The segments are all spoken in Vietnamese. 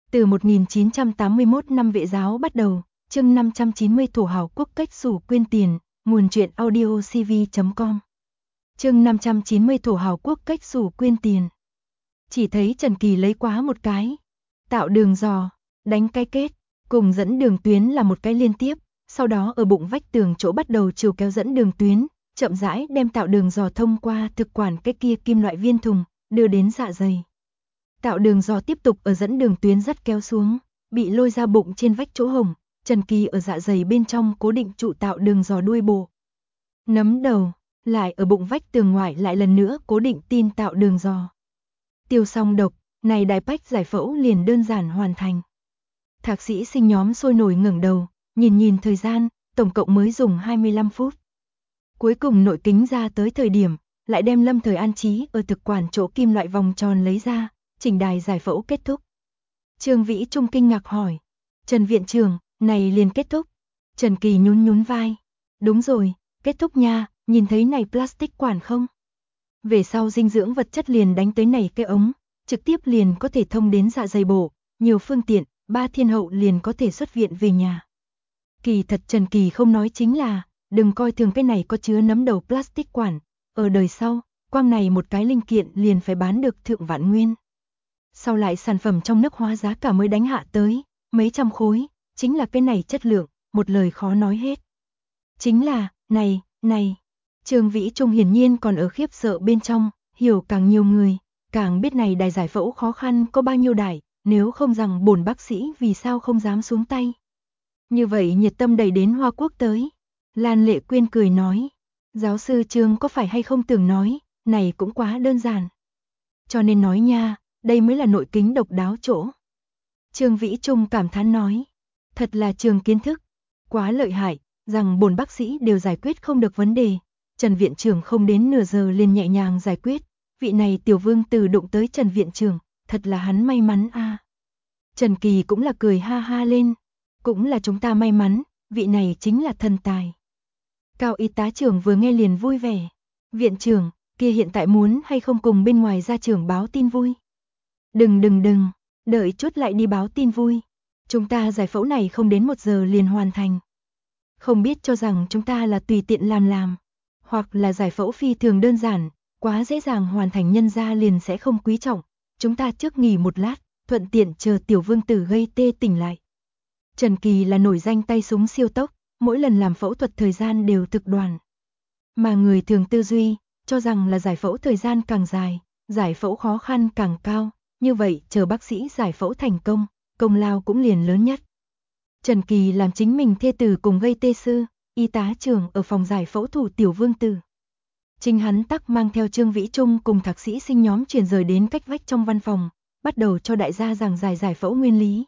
Từ 1981 năm Vệ giáo bắt đầu, chương 590 thổ hào quốc cách xù quyên tiền, nguồn truyện audio cv.com. Chương 590 thổ hào quốc cách xù quyên tiền. Chỉ thấy Trần Kỳ lấy quá một cái, tạo đường giò, đánh cái kết, cùng dẫn đường tuyến là một cái liên tiếp, sau đó ở bụng vách tường chỗ bắt đầu chiều kéo dẫn đường tuyến, chậm rãi đem tạo đường giò thông qua thực quản cái kia kim loại viên thùng, đưa đến dạ dày. Tạo đường giò tiếp tục ở dẫn đường tuyến dắt kéo xuống, bị lôi ra bụng trên vách chỗ hồng, Trần Kỳ ở dạ dày bên trong cố định trụ tạo đường giò đuôi bộ. Nấm đầu, lại ở bụng vách tường ngoài lại lần nữa cố định tin tạo đường giò. Tiêu xong độc, này đài pách giải phẫu liền đơn giản hoàn thành. Thạc sĩ sinh nhóm sôi nổi ngẩng đầu, nhìn thời gian, tổng cộng mới dùng 25 phút. Cuối cùng nội kính ra tới thời điểm, lại đem lâm thời an trí ở thực quản chỗ kim loại vòng tròn lấy ra, chỉnh đài giải phẫu kết thúc. Trương Vĩ Trung kinh ngạc hỏi, Trần viện trưởng, này liền kết thúc. Trần Kỳ nhún vai, đúng rồi, kết thúc nha, nhìn thấy này plastic quản không? Về sau dinh dưỡng vật chất liền đánh tới này cái ống, trực tiếp liền có thể thông đến dạ dày bổ, nhiều phương tiện, 3 thiên hậu liền có thể xuất viện về nhà. Kỳ thật Trần Kỳ không nói chính là, đừng coi thường cái này có chứa nấm đầu plastic quản, ở đời sau, quang này một cái linh kiện liền phải bán được thượng vạn nguyên. Sau lại sản phẩm trong nước hóa giá cả mới đánh hạ tới, mấy trăm khối, chính là cái này chất lượng, một lời khó nói hết. Chính là, này, Trương Vĩ Trung hiển nhiên còn ở khiếp sợ bên trong, hiểu càng nhiều người, càng biết này đài giải phẫu khó khăn có bao nhiêu đài, nếu không rằng bổn bác sĩ vì sao không dám xuống tay. Như vậy nhiệt tâm đẩy đến Hoa Quốc tới. Lan Lệ Quyên cười nói, giáo sư Trương có phải hay không tưởng nói, này cũng quá đơn giản. Cho nên nói nha, đây mới là nội kính độc đáo chỗ. Trương Vĩ Trung cảm thán nói, thật là trường kiến thức, quá lợi hại, rằng bổn bác sĩ đều giải quyết không được vấn đề. Trần viện trưởng không đến nửa giờ liền nhẹ nhàng giải quyết, vị này tiểu vương tử đụng tới Trần viện trưởng, thật là hắn may mắn a. Trần Kỳ cũng là cười ha ha lên, cũng là chúng ta may mắn, vị này chính là thần tài. Cao y tá trưởng vừa nghe liền vui vẻ, viện trưởng, kia hiện tại muốn hay không cùng bên ngoài gia trưởng báo tin vui? Đừng, đợi chút lại đi báo tin vui. Chúng ta giải phẫu này không đến 1 giờ liền hoàn thành. Không biết cho rằng chúng ta là tùy tiện làm, hoặc là giải phẫu phi thường đơn giản, quá dễ dàng hoàn thành nhân gia liền sẽ không quý trọng. Chúng ta trước nghỉ một lát, thuận tiện chờ tiểu vương tử gây tê tỉnh lại. Trần Kỳ là nổi danh tay súng siêu tốc, mỗi lần làm phẫu thuật thời gian đều thực đoàn. Mà người thường tư duy, cho rằng là giải phẫu thời gian càng dài, giải phẫu khó khăn càng cao, như vậy chờ bác sĩ giải phẫu thành công, công lao cũng liền lớn nhất. Trần Kỳ làm chính mình thê tử cùng gây tê sư, y tá trưởng ở phòng giải phẫu thủ tiểu vương tử. Chính hắn tắc mang theo Trương Vĩ Trung cùng thạc sĩ sinh nhóm chuyển rời đến cách vách trong văn phòng, bắt đầu cho đại gia giảng giải phẫu nguyên lý.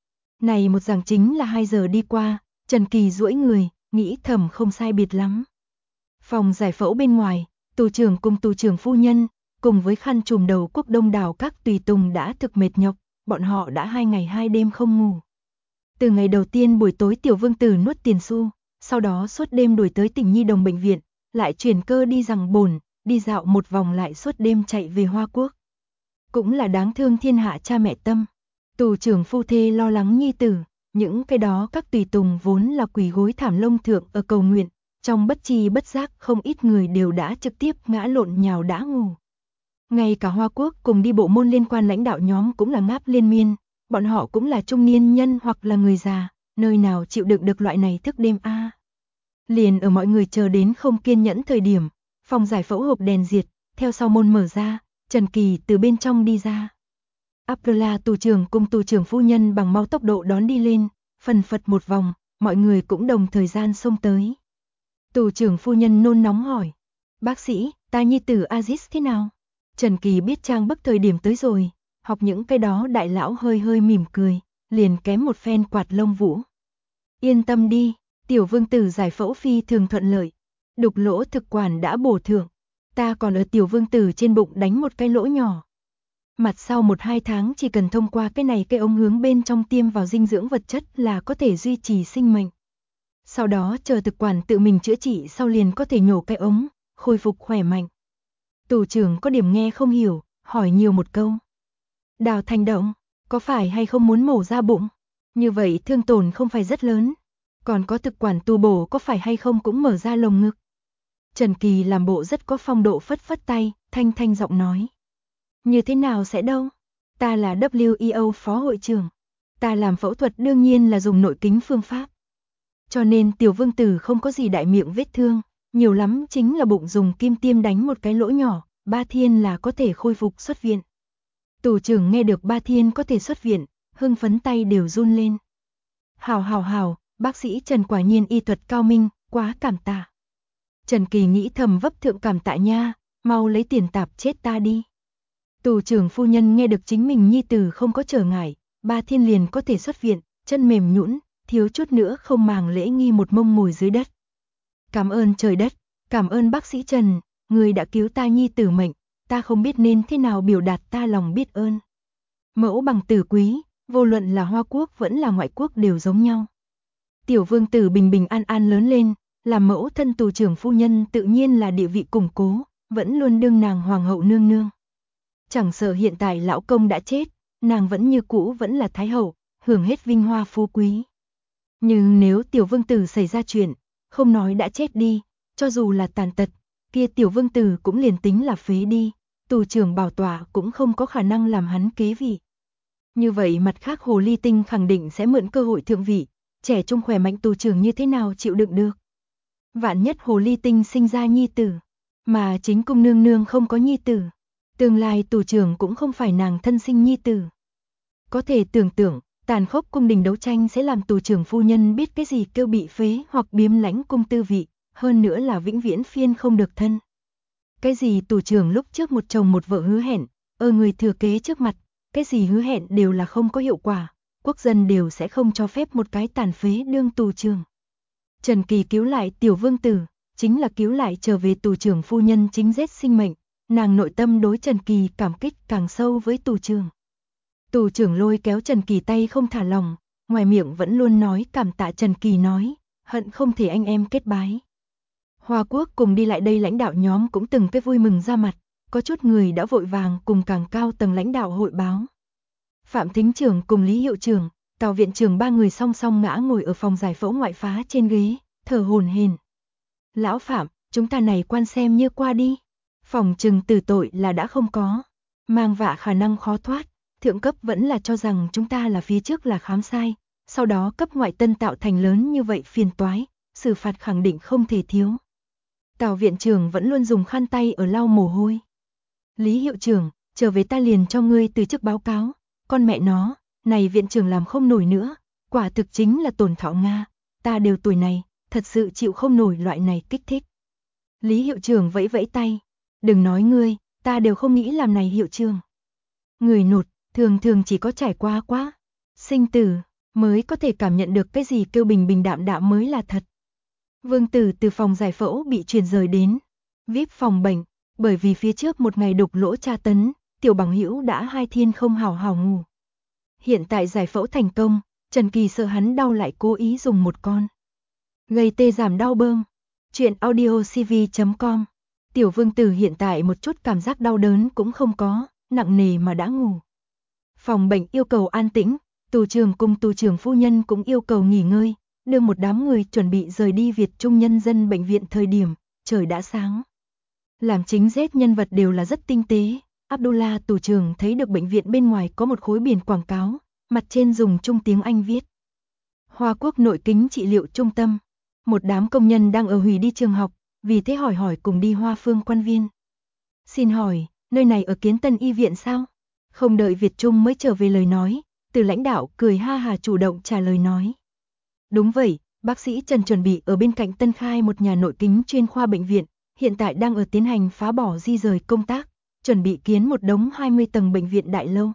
Này một giảng chính là 2 giờ đi qua, Trần Kỳ duỗi người, nghĩ thầm không sai biệt lắm. Phòng giải phẫu bên ngoài, tù trưởng cùng tù trưởng phu nhân, cùng với khăn trùm đầu quốc đông đảo các tùy tùng đã thực mệt nhọc, bọn họ đã 2 ngày 2 đêm không ngủ. Từ ngày đầu tiên buổi tối tiểu vương tử nuốt tiền xu, sau đó suốt đêm đuổi tới tỉnh Nhi Đồng bệnh viện, lại chuyển cơ đi rằng bồn, đi dạo một vòng lại suốt đêm chạy về Hoa Quốc. Cũng là đáng thương thiên hạ cha mẹ tâm. Tù trưởng phu thê lo lắng nhi tử, những cái đó các tùy tùng vốn là quỳ gối thảm lông thượng ở cầu nguyện, trong bất tri bất giác không ít người đều đã trực tiếp ngã lộn nhào đã ngủ. Ngay cả Hoa Quốc cùng đi bộ môn liên quan lãnh đạo nhóm cũng là ngáp liên miên, bọn họ cũng là trung niên nhân hoặc là người già, nơi nào chịu đựng được loại này thức đêm a. Liền ở mọi người chờ đến không kiên nhẫn thời điểm, phòng giải phẫu hộp đèn diệt, theo sau môn mở ra, Trần Kỳ từ bên trong đi ra. Abdullah tù trưởng cùng tù trưởng phu nhân bằng mau tốc độ đón đi lên, phần phật một vòng, mọi người cũng đồng thời gian xông tới. Tù trưởng phu nhân nôn nóng hỏi, bác sĩ, ta nhi tử Aziz thế nào? Trần Kỳ biết trang bức thời điểm tới rồi, học những cái đó đại lão hơi mỉm cười, liền kém một phen quạt lông vũ. Yên tâm đi, tiểu vương tử giải phẫu phi thường thuận lợi, đục lỗ thực quản đã bổ thượng, ta còn ở tiểu vương tử trên bụng đánh một cái lỗ nhỏ. Mặt sau 1-2 tháng chỉ cần thông qua cái ống hướng bên trong tiêm vào dinh dưỡng vật chất là có thể duy trì sinh mệnh. Sau đó chờ thực quản tự mình chữa trị sau liền có thể nhổ cái ống, khôi phục khỏe mạnh. Tù trưởng có điểm nghe không hiểu, hỏi nhiều một câu. Đào Thành Động, Có phải hay không muốn mổ ra bụng? Như vậy thương tổn không phải rất lớn. Còn có thực quản tu bổ có phải hay không cũng mở ra lồng ngực? Trần Kỳ làm bộ rất có phong độ phất phất tay, thanh giọng nói. Như thế nào sẽ đâu? Ta là WEO phó hội trưởng. Ta làm phẫu thuật đương nhiên là dùng nội kính phương pháp. Cho nên Tiểu Vương Tử không có gì đại miệng vết thương, nhiều lắm chính là bụng dùng kim tiêm đánh một cái lỗ nhỏ, Ba Thiên là có thể khôi phục xuất viện. Tù trưởng nghe được Ba Thiên có thể xuất viện, hưng phấn tay đều run lên. Hào, bác sĩ Trần quả nhiên y thuật cao minh, quá cảm tạ. Trần Kỳ nghĩ thầm vấp thượng cảm tạ nha, mau lấy tiền tạp chết ta đi. Tù trưởng phu nhân nghe được chính mình nhi tử không có trở ngại, Ba Thiên liền có thể xuất viện, chân mềm nhũn, thiếu chút nữa không màng lễ nghi một mông ngồi dưới đất. Cảm ơn trời đất, cảm ơn bác sĩ Trần, người đã cứu ta nhi tử mệnh, ta không biết nên thế nào biểu đạt ta lòng biết ơn. Mẫu bằng tử quý, vô luận là Hoa Quốc vẫn là ngoại quốc đều giống nhau. Tiểu Vương Tử bình bình an lớn lên, làm mẫu thân tù trưởng phu nhân tự nhiên là địa vị củng cố, vẫn luôn đương nàng hoàng hậu nương nương. Chẳng sợ hiện tại lão công đã chết, nàng vẫn như cũ vẫn là thái hậu, hưởng hết vinh hoa phú quý. Nhưng nếu Tiểu Vương Tử xảy ra chuyện, không nói đã chết đi, cho dù là tàn tật, kia Tiểu Vương Tử cũng liền tính là phế đi, tù trưởng bảo tọa cũng không có khả năng làm hắn kế vị. Như vậy mặt khác Hồ Ly Tinh khẳng định sẽ mượn cơ hội thượng vị, trẻ trung khỏe mạnh tù trưởng như thế nào chịu đựng được. Vạn nhất Hồ Ly Tinh sinh ra nhi tử, mà chính cung nương nương không có nhi tử, tương lai tù trưởng cũng không phải nàng thân sinh nhi tử. Có thể tưởng tượng, tàn khốc cung đình đấu tranh sẽ làm tù trưởng phu nhân biết cái gì kêu bị phế hoặc biếm lãnh cung tư vị, hơn nữa là vĩnh viễn phiên không được thân. Cái gì tù trưởng lúc trước một chồng một vợ hứa hẹn, ở người thừa kế trước mặt, cái gì hứa hẹn đều là không có hiệu quả, quốc dân đều sẽ không cho phép một cái tàn phế đương tù trưởng. Trần Kỳ cứu lại Tiểu Vương Tử, chính là cứu lại trở về tù trưởng phu nhân chính giết sinh mệnh, nàng nội tâm đối Trần Kỳ cảm kích càng sâu với tù trưởng. Tù trưởng lôi kéo Trần Kỳ tay không thả lòng, ngoài miệng vẫn luôn nói cảm tạ Trần Kỳ nói, hận không thể anh em kết bái. Hoa Quốc cùng đi lại đây lãnh đạo nhóm cũng từng cái vui mừng ra mặt, có chút người đã vội vàng cùng càng cao tầng lãnh đạo hội báo. Phạm Thính trưởng cùng Lý Hiệu trưởng, Tào viện trưởng ba người song song ngã ngồi ở phòng giải phẫu ngoại phá trên ghế, thở hổn hển. Lão Phạm, chúng ta này quan xem như qua đi. Phòng trừng tử tội là đã không có, mang vạ khả năng khó thoát. Thượng cấp vẫn là cho rằng chúng ta là phía trước là khám sai, sau đó cấp ngoại tân tạo thành lớn như vậy phiền toái, xử phạt khẳng định không thể thiếu. Tào viện trưởng vẫn luôn dùng khăn tay ở lau mồ hôi. Lý hiệu trưởng, trở về ta liền cho ngươi từ chức báo cáo, con mẹ nó, này viện trưởng làm không nổi nữa, quả thực chính là tổn thọ Nga, ta đều tuổi này, thật sự chịu không nổi loại này kích thích. Lý hiệu trưởng vẫy vẫy tay, đừng nói ngươi, ta đều không nghĩ làm này hiệu trưởng. Người nột, thường chỉ có trải qua quá sinh tử mới có thể cảm nhận được cái gì kêu bình bình đạm đạm mới là thật. Vương Tử từ phòng giải phẫu bị chuyển rời đến VIP phòng bệnh, bởi vì phía trước một ngày đục lỗ tra tấn, Tiểu Bằng Hữu đã 2 thiên không hào hào ngủ. Hiện tại giải phẫu thành công, Trần Kỳ sợ hắn đau lại cố ý dùng một con gây tê giảm đau bơm. Chuyện audiocv.com. Tiểu Vương Tử hiện tại một chút cảm giác đau đớn cũng không có, nặng nề mà đã ngủ. Phòng bệnh yêu cầu an tĩnh, tù trưởng cùng tù trưởng phu nhân cũng yêu cầu nghỉ ngơi, đưa một đám người chuẩn bị rời đi Việt Trung Nhân dân bệnh viện thời điểm, trời đã sáng. Làm chính Z nhân vật đều là rất tinh tế, Abdullah tù trưởng thấy được bệnh viện bên ngoài có một khối biển quảng cáo, mặt trên dùng Trung tiếng Anh viết. Hoa Quốc nội kính trị liệu trung tâm, một đám công nhân đang ở hủy đi trường học, vì thế hỏi cùng đi Hoa Phương quan viên. Xin hỏi, nơi này ở Kiến Tân y viện sao? Không đợi Việt Trung mới trở về lời nói, từ lãnh đạo cười ha hà chủ động trả lời nói. Đúng vậy, bác sĩ Trần chuẩn bị ở bên cạnh Tân khai một nhà nội kính chuyên khoa bệnh viện, hiện tại đang ở tiến hành phá bỏ di rời công tác, chuẩn bị kiến một đống 20 tầng bệnh viện đại lâu.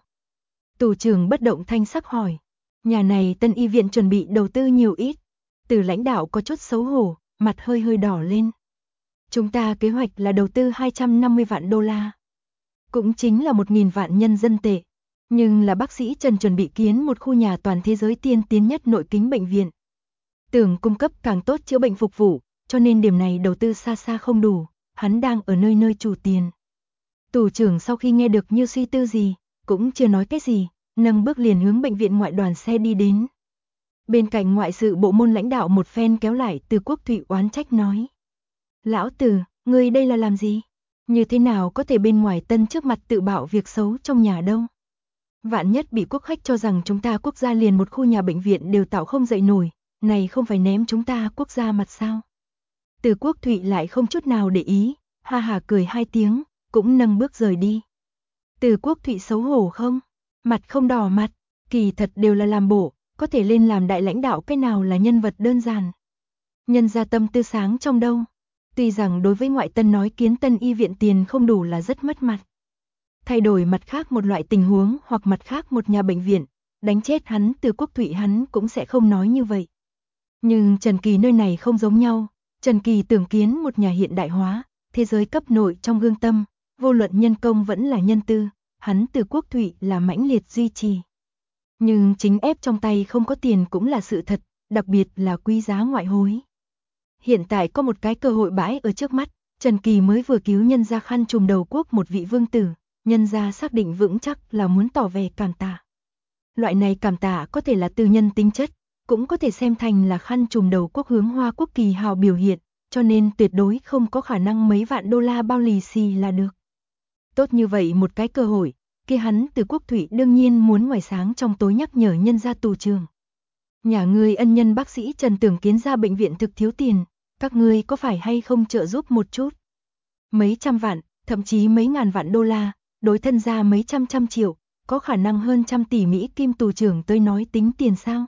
Tù trưởng bất động thanh sắc hỏi, nhà này Tân y viện chuẩn bị đầu tư nhiều ít? Từ lãnh đạo có chút xấu hổ, mặt hơi đỏ lên. Chúng ta kế hoạch là đầu tư 250 vạn đô la. Cũng chính là 1.000 vạn nhân dân tệ. Nhưng là bác sĩ Trần chuẩn bị kiến một khu nhà toàn thế giới tiên tiến nhất nội kính bệnh viện. Tưởng cung cấp càng tốt chữa bệnh phục vụ, cho nên điểm này đầu tư xa xa không đủ, hắn đang ở nơi chủ tiền. Tù trưởng sau khi nghe được như suy tư gì, cũng chưa nói cái gì, nâng bước liền hướng bệnh viện ngoại đoàn xe đi đến. Bên cạnh ngoại sự bộ môn lãnh đạo một phen kéo lại Từ Quốc Thụy oán trách nói. Lão Từ, ngươi đây là làm gì? Như thế nào có thể bên ngoài Tân trước mặt tự bạo việc xấu trong nhà đâu? Vạn nhất bị quốc khách cho rằng chúng ta quốc gia liền một khu nhà bệnh viện đều tạo không dậy nổi, này không phải ném chúng ta quốc gia mặt sao? Từ Quốc Thụy lại không chút nào để ý, ha ha cười hai tiếng, cũng nâng bước rời đi. Từ Quốc Thụy xấu hổ không? Mặt không đỏ mặt, kỳ thật đều là làm bộ, có thể lên làm đại lãnh đạo cái nào là nhân vật đơn giản. Nhân gia tâm tư sáng trong đâu. Tuy rằng đối với ngoại Tân nói kiến Tân y viện tiền không đủ là rất mất mặt. Thay đổi mặt khác một loại tình huống hoặc mặt khác một nhà bệnh viện, đánh chết hắn Từ Quốc Thụy hắn cũng sẽ không nói như vậy. Nhưng Trần Kỳ nơi này không giống nhau, Trần Kỳ tưởng kiến một nhà hiện đại hóa, thế giới cấp nội trong gương tâm, vô luận nhân công vẫn là nhân tư, hắn Từ Quốc Thụy là mãnh liệt duy trì. Nhưng chính ép trong tay không có tiền cũng là sự thật, đặc biệt là quý giá ngoại hối. Hiện tại có một cái cơ hội bãi ở trước mắt, Trần Kỳ mới vừa cứu nhân gia khăn trùm đầu quốc một vị vương tử, nhân gia xác định vững chắc là muốn tỏ vẻ cảm tạ. Loại này cảm tạ có thể là tư nhân tính chất, cũng có thể xem thành là khăn trùm đầu quốc hướng Hoa Quốc kỳ hào biểu hiện, cho nên tuyệt đối không có khả năng mấy vạn đô la bao lì xì là được. Tốt như vậy một cái cơ hội, kia hắn Từ Quốc Thụy đương nhiên muốn ngoài sáng trong tối nhắc nhở nhân gia tù trường. Nhà ngươi ân nhân bác sĩ Trần Tưởng Kiến ra bệnh viện thực thiếu tiền, các ngươi có phải hay không trợ giúp một chút? Mấy trăm vạn, thậm chí mấy ngàn vạn đô la, đối thân ra mấy trăm triệu, có khả năng hơn trăm tỷ Mỹ kim tù trưởng tới nói tính tiền sao?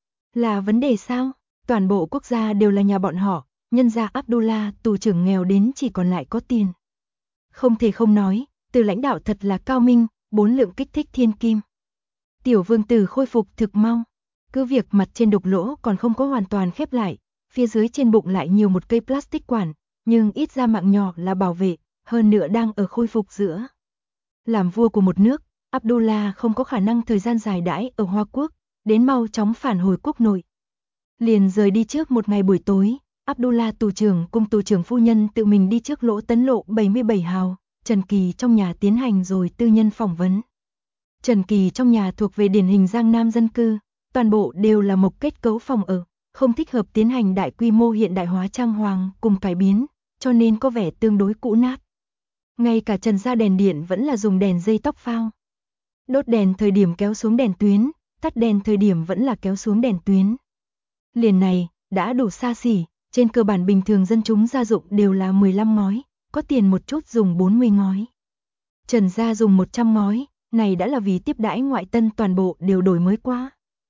Là vấn đề sao? Toàn bộ quốc gia đều là nhà bọn họ, nhân gia Abdullah tù trưởng nghèo đến chỉ còn lại có tiền. Không thể không nói, từ lãnh đạo thật là cao minh, 4 lượng kích thích thiên kim. Tiểu vương tử khôi phục thực mau. Cứ việc mặt trên đục lỗ còn không có hoàn toàn khép lại, phía dưới trên bụng lại nhiều một cây plastic quản, nhưng ít ra mạng nhỏ là bảo vệ, hơn nữa đang ở khôi phục giữa. Làm vua của một nước, Abdullah không có khả năng thời gian dài đãi ở Hoa Quốc, đến mau chóng phản hồi quốc nội. Liền rời đi trước một ngày buổi tối, Abdullah tù trưởng cùng tù trưởng phu nhân tự mình đi trước lỗ Tấn lộ 77 hào, Trần Kỳ trong nhà tiến hành rồi tư nhân phỏng vấn. Trần Kỳ trong nhà thuộc về điển hình Giang Nam dân cư, toàn bộ đều là mộc kết cấu phòng ở, không thích hợp tiến hành đại quy mô hiện đại hóa trang hoàng cùng cải biến, cho nên có vẻ tương đối cũ nát. Ngay cả trần gia đèn điện vẫn là dùng đèn dây tóc phao. Đốt đèn thời điểm kéo xuống đèn tuyến, tắt đèn thời điểm vẫn là kéo xuống đèn tuyến. Liền này, đã đủ xa xỉ, trên cơ bản bình thường dân chúng gia dụng đều là 15 ngói, có tiền một chút dùng 40 ngói. Trần gia dùng 100 ngói, này đã là vì tiếp đãi ngoại Tân toàn bộ đều đổi mới quá.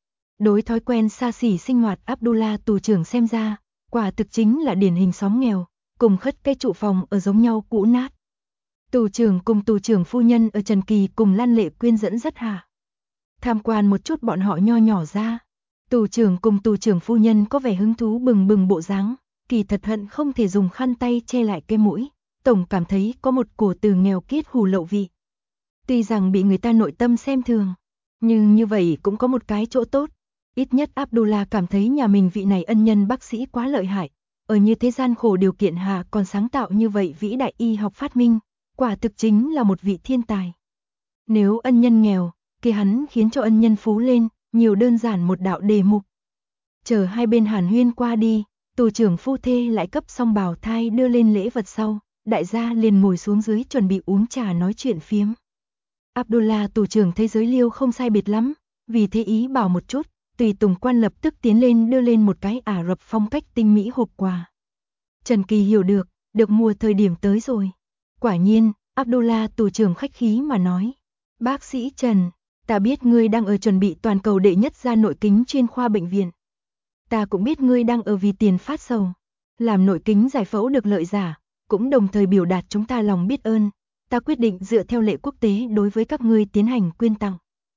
Đối thói quen xa xỉ sinh hoạt Abdullah tù trưởng xem ra, quả thực chính là điển hình xóm nghèo, cùng khất cây trụ phòng ở giống nhau cũ nát. Tù trưởng cùng tù trưởng phu nhân ở Trần Kỳ cùng Lan Lệ Quyên dẫn dắt hạ. Tham quan một chút bọn họ nho nhỏ ra. Tù trưởng cùng tù trưởng phu nhân có vẻ hứng thú bừng bừng bộ dáng, kỳ thật hận không thể dùng khăn tay che lại cái mũi, tổng cảm thấy có một cổ từ nghèo kiết hủ lậu vị. Tuy rằng bị người ta nội tâm xem thường, nhưng như vậy cũng có một cái chỗ tốt. Ít nhất Abdullah cảm thấy nhà mình vị này ân nhân bác sĩ quá lợi hại, ở như thế gian khổ điều kiện hạ còn sáng tạo như vậy vĩ đại y học phát minh, quả thực chính là một vị thiên tài. Nếu ân nhân nghèo, kia hắn khiến cho ân nhân phú lên, nhiều đơn giản một đạo đề mục. Chờ hai bên hàn huyên qua đi, tù trưởng phu thê lại cấp xong bào thai đưa lên lễ vật sau, đại gia liền ngồi xuống dưới chuẩn bị uống trà nói chuyện phiếm. Abdullah tù trưởng thấy giới liêu không sai biệt lắm, vì thế ý bảo một chút, tùy tùng quan lập tức tiến lên đưa lên một cái Ả Rập phong cách tinh mỹ hộp quà. Trần Kỳ hiểu được mùa thời điểm tới rồi. Quả nhiên, Abdullah tù trưởng khách khí mà nói, bác sĩ Trần, ta biết ngươi đang ở chuẩn bị toàn cầu đệ nhất gia nội kính chuyên khoa bệnh viện. Ta cũng biết ngươi đang ở vì tiền phát sầu, làm nội kính giải phẫu được lợi giả, cũng đồng thời biểu đạt chúng ta lòng biết ơn. Ta quyết định dựa theo lệ quốc tế đối với các ngươi tiến hành quyên tặng.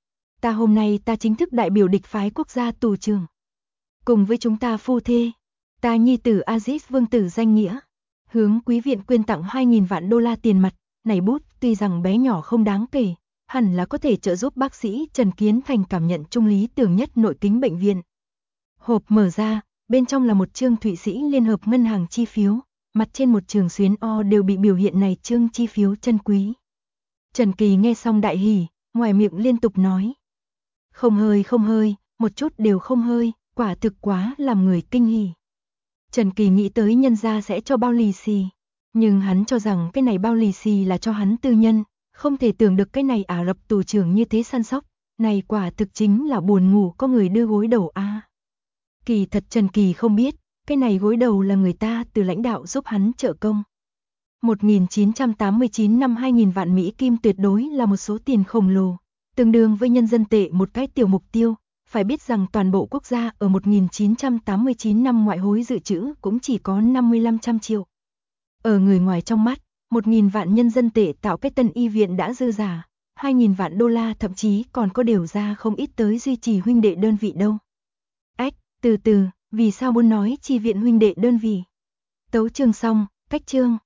Hôm nay ta chính thức đại biểu địch phái quốc gia tù trưởng. Cùng với chúng ta phu thê, ta nhi tử Aziz vương tử danh nghĩa, hướng quý viện quyên tặng 2.000 vạn đô la tiền mặt, này bút tuy rằng bé nhỏ không đáng kể, hẳn là có thể trợ giúp bác sĩ Trần Kiến Thành cảm nhận trung lý tưởng nhất nội kính bệnh viện. Hộp mở ra, bên trong là một chương Thụy Sĩ Liên hợp ngân hàng chi phiếu, mặt trên một trường xuyến O đều bị biểu hiện này chương chi phiếu chân quý. Trần Kỳ nghe xong đại hỉ, ngoài miệng liên tục nói, Không hơi, một chút đều không hơi, quả thực quá làm người kinh hỉ. Trần Kỳ nghĩ tới nhân gia sẽ cho bao lì xì, nhưng hắn cho rằng cái này bao lì xì là cho hắn tư nhân, không thể tưởng được cái này Ả Rập tù trưởng như thế săn sóc, này quả thực chính là buồn ngủ có người đưa gối đầu a. Kỳ thật Trần Kỳ không biết, cái này gối đầu là người ta từ lãnh đạo giúp hắn trợ công. 1989 năm 2000 vạn Mỹ Kim tuyệt đối là một số tiền khổng lồ, tương đương với nhân dân tệ một cái tiểu mục tiêu. Phải biết rằng toàn bộ quốc gia ở 1989 năm ngoại hối dự trữ cũng chỉ có 5500 triệu. Ở người ngoài trong mắt, 1000 vạn nhân dân tệ tạo cái tân y viện đã dư giả, 2000 vạn đô la thậm chí còn có đều ra không ít tới duy trì huynh đệ đơn vị đâu. Ách, từ từ, vì sao muốn nói chi viện huynh đệ đơn vị? Tấu chương xong, cách chương.